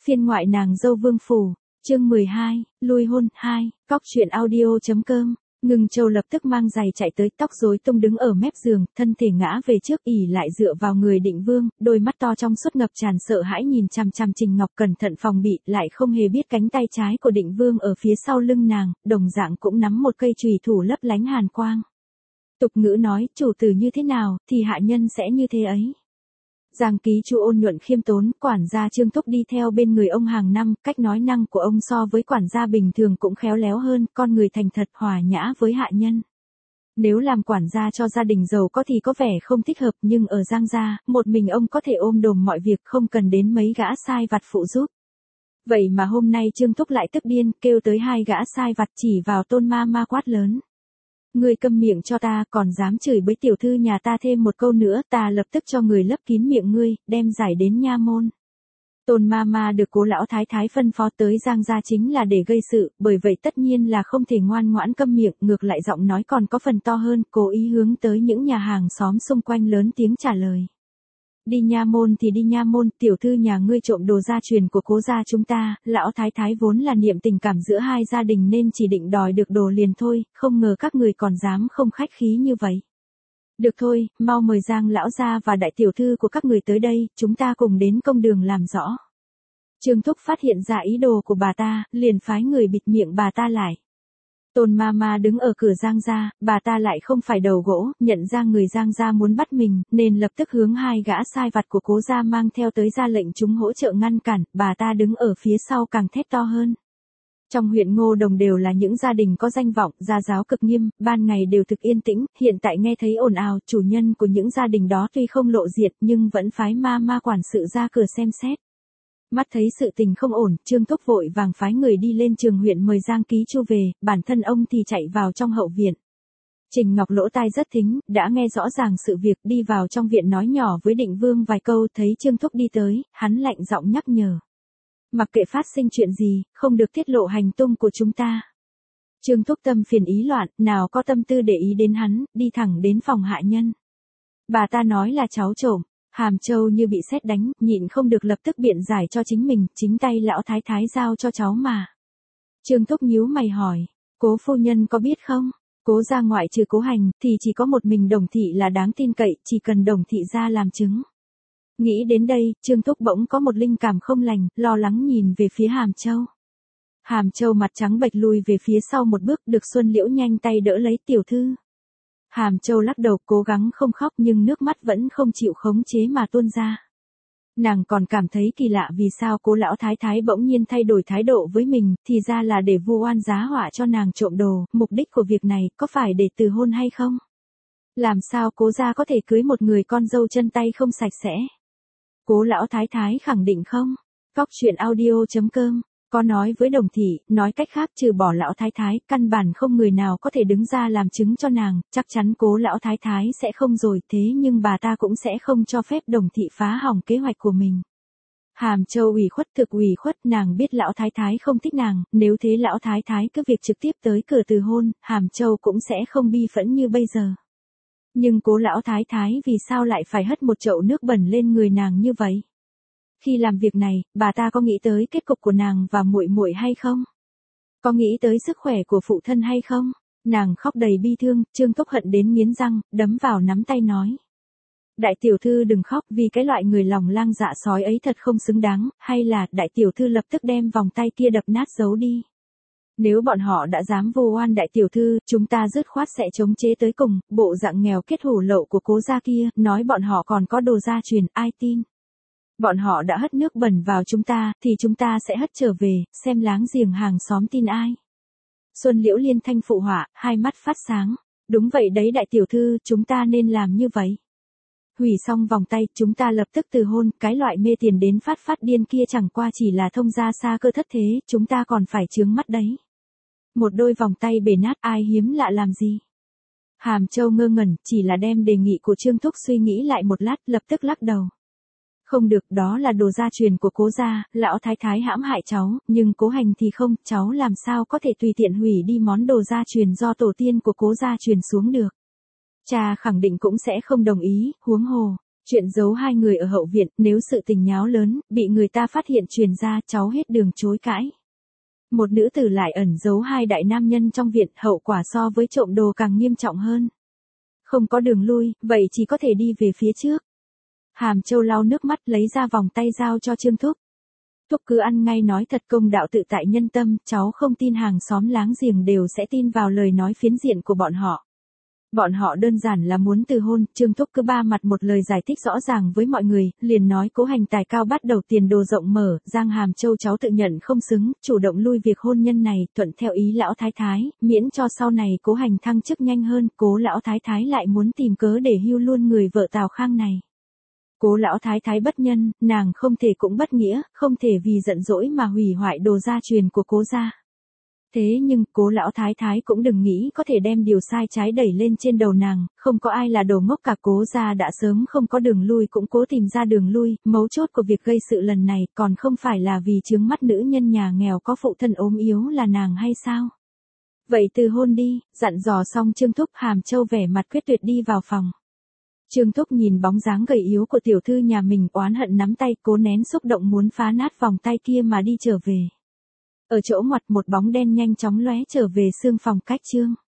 Phiên ngoại nàng dâu Vương Phủ, chương 12, lui hôn 2, cóc truyện audio.com. Ngưng Châu lập tức mang giày chạy tới, tóc rối tung đứng ở mép giường, thân thể ngã về trước ỉ lại dựa vào người Định Vương, đôi mắt to trong suốt ngập tràn sợ hãi nhìn chằm chằm Trình Ngọc cẩn thận phòng bị, lại không hề biết cánh tay trái của Định Vương ở phía sau lưng nàng, đồng dạng cũng nắm một cây chùy thủ lấp lánh hàn quang. Tục ngữ nói, chủ tử như thế nào, thì hạ nhân sẽ như thế ấy. Giang ký chu ôn nhuận khiêm tốn, quản gia Trương Thúc đi theo bên người ông hàng năm, cách nói năng của ông so với quản gia bình thường cũng khéo léo hơn, con người thành thật hòa nhã với hạ nhân. Nếu làm quản gia cho gia đình giàu có thì có vẻ không thích hợp, nhưng ở Giang gia, một mình ông có thể ôm đồm mọi việc, không cần đến mấy gã sai vặt phụ giúp. Vậy mà hôm nay Trương Thúc lại tức điên, kêu tới hai gã sai vặt chỉ vào Tôn ma ma quát lớn. Ngươi câm miệng cho ta, còn dám chửi bới tiểu thư nhà ta thêm một câu nữa, ta lập tức cho người lấp kín miệng ngươi, đem giải đến nha môn. Tôn ma ma được Cố lão thái thái phân phó tới Giang gia chính là để gây sự, bởi vậy tất nhiên là không thể ngoan ngoãn câm miệng, ngược lại giọng nói còn có phần to hơn, cố ý hướng tới những nhà hàng xóm xung quanh lớn tiếng trả lời. Đi nha môn thì đi nha môn, tiểu thư nhà ngươi trộm đồ gia truyền của Cố gia chúng ta, lão thái thái vốn là niệm tình cảm giữa hai gia đình nên chỉ định đòi được đồ liền thôi, không ngờ các người còn dám không khách khí như vậy. Được thôi, mau mời Giang lão gia và đại tiểu thư của các người tới đây, chúng ta cùng đến công đường làm rõ. Trương Thúc phát hiện ra ý đồ của bà ta, liền phái người bịt miệng bà ta lại. Tôn ma ma đứng ở cửa Giang gia, bà ta lại không phải đầu gỗ, nhận ra người Giang gia muốn bắt mình, nên lập tức hướng hai gã sai vặt của Cố gia mang theo tới ra lệnh chúng hỗ trợ ngăn cản, bà ta đứng ở phía sau càng thét to hơn. Trong huyện Ngô Đồng đều là những gia đình có danh vọng, gia giáo cực nghiêm, ban ngày đều thực yên tĩnh, hiện tại nghe thấy ồn ào, chủ nhân của những gia đình đó tuy không lộ diện nhưng vẫn phái ma ma quản sự ra cửa xem xét. Mắt thấy sự tình không ổn, Trương Thúc vội vàng phái người đi lên Trường huyện mời Giang ký chu về, bản thân ông thì chạy vào trong hậu viện. Trình Ngọc lỗ tai rất thính, đã nghe rõ ràng sự việc, đi vào trong viện nói nhỏ với Định Vương vài câu, thấy Trương Thúc đi tới, hắn lạnh giọng nhắc nhở. Mặc kệ phát sinh chuyện gì, không được tiết lộ hành tung của chúng ta. Trương Thúc tâm phiền ý loạn, nào có tâm tư để ý đến hắn, đi thẳng đến phòng hạ nhân. Bà ta nói là cháu trộm. Hàm Châu như bị sét đánh, nhịn không được lập tức biện giải cho chính mình, chính tay lão thái thái giao cho cháu mà. Trương Thúc nhíu mày hỏi, Cố phu nhân có biết không? Cố gia ngoại trừ Cố Hành, thì chỉ có một mình Đồng thị là đáng tin cậy, chỉ cần Đồng thị ra làm chứng. Nghĩ đến đây, Trương Thúc bỗng có một linh cảm không lành, lo lắng nhìn về phía Hàm Châu. Hàm Châu mặt trắng bệch lùi về phía sau một bước, được Xuân Liễu nhanh tay đỡ lấy tiểu thư. Hàm Châu lắc đầu cố gắng không khóc nhưng nước mắt vẫn không chịu khống chế mà tuôn ra. Nàng còn cảm thấy kỳ lạ vì sao Cố lão thái thái bỗng nhiên thay đổi thái độ với mình, thì ra là để vu oan giá họa cho nàng trộm đồ, mục đích của việc này có phải để từ hôn hay không? Làm sao Cố gia có thể cưới một người con dâu chân tay không sạch sẽ? Cố lão thái thái khẳng định không? Cóc truyện audio.com có nói với Đồng thị, nói cách khác trừ bỏ lão thái thái, căn bản không người nào có thể đứng ra làm chứng cho nàng, chắc chắn Cố lão thái thái sẽ không rồi, thế nhưng bà ta cũng sẽ không cho phép Đồng thị phá hỏng kế hoạch của mình. Hàm Châu ủy khuất thực ủy khuất, nàng biết lão thái thái không thích nàng, nếu thế lão thái thái cứ việc trực tiếp tới cửa từ hôn, Hàm Châu cũng sẽ không bi phẫn như bây giờ. Nhưng Cố lão thái thái vì sao lại phải hất một chậu nước bẩn lên người nàng như vậy? Khi làm việc này, bà ta có nghĩ tới kết cục của nàng và muội muội hay không? Có nghĩ tới sức khỏe của phụ thân hay không? Nàng khóc đầy bi thương, Trương Thúc hận đến nghiến răng, đấm vào nắm tay nói. Đại tiểu thư đừng khóc, vì cái loại người lòng lang dạ sói ấy thật không xứng đáng, hay là đại tiểu thư lập tức đem vòng tay kia đập nát giấu đi. Nếu bọn họ đã dám vu oan đại tiểu thư, chúng ta dứt khoát sẽ chống chế tới cùng, bộ dạng nghèo kết hủ lậu của Cố gia kia, nói bọn họ còn có đồ gia truyền, ai tin? Bọn họ đã hất nước bẩn vào chúng ta, thì chúng ta sẽ hất trở về, xem láng giềng hàng xóm tin ai. Xuân Liễu liên thanh phụ họa, hai mắt phát sáng. Đúng vậy đấy đại tiểu thư, chúng ta nên làm như vậy. Hủy xong vòng tay, chúng ta lập tức từ hôn, cái loại mê tiền đến phát điên kia chẳng qua chỉ là thông gia xa cơ thất thế, chúng ta còn phải chướng mắt đấy. Một đôi vòng tay bể nát ai hiếm lạ làm gì. Hàm Châu ngơ ngẩn, chỉ là đem đề nghị của Trương Thúc suy nghĩ lại một lát, lập tức lắc đầu. Không được, đó là đồ gia truyền của Cố gia, lão thái thái hãm hại cháu, nhưng Cố Hành thì không, cháu làm sao có thể tùy tiện hủy đi món đồ gia truyền do tổ tiên của Cố gia truyền xuống được. Cha khẳng định cũng sẽ không đồng ý, huống hồ, Chuyện giấu hai người ở hậu viện, nếu sự tình nháo lớn, bị người ta phát hiện truyền ra, cháu hết đường chối cãi. Một nữ tử lại ẩn giấu hai đại nam nhân trong viện, hậu quả so với trộm đồ càng nghiêm trọng hơn. Không có đường lui, vậy chỉ có thể đi về phía trước. Hàm Châu lau nước mắt lấy ra vòng tay giao cho Trương Thúc. Thúc cứ ăn ngay nói thật, công đạo tự tại nhân tâm, cháu không tin hàng xóm láng giềng đều sẽ tin vào lời nói phiến diện của bọn họ. Bọn họ đơn giản là muốn từ hôn. Trương Thúc cứ ba mặt một lời giải thích rõ ràng với mọi người, liền nói Cố Hành tài cao bắt đầu tiền đồ rộng mở, Giang Hàm Châu cháu tự nhận không xứng, chủ động lui việc hôn nhân này, thuận theo ý lão thái thái, miễn cho sau này Cố Hành thăng chức nhanh hơn. Cố lão thái thái lại muốn tìm cớ để hưu luôn người vợ Tào Khang này. Cố lão thái thái bất nhân, nàng không thể cũng bất nghĩa, không thể vì giận dỗi mà hủy hoại đồ gia truyền của Cố gia. Thế nhưng, Cố lão thái thái cũng đừng nghĩ có thể đem điều sai trái đẩy lên trên đầu nàng, không có ai là đồ ngốc cả. Cố gia đã sớm không có đường lui cũng cố tìm ra đường lui, mấu chốt của việc gây sự lần này còn không phải là vì chướng mắt nữ nhân nhà nghèo có phụ thân ốm yếu là nàng hay sao? Vậy từ hôn đi, dặn dò xong Trương Thúc, Hàm Châu vẻ mặt quyết tuyệt đi vào phòng. Trương Thúc nhìn bóng dáng gầy yếu của tiểu thư nhà mình, oán hận nắm tay, cố nén xúc động muốn phá nát vòng tay kia mà đi trở về. Ở chỗ ngoặt một bóng đen nhanh chóng lóe trở về xương phòng cách Trương.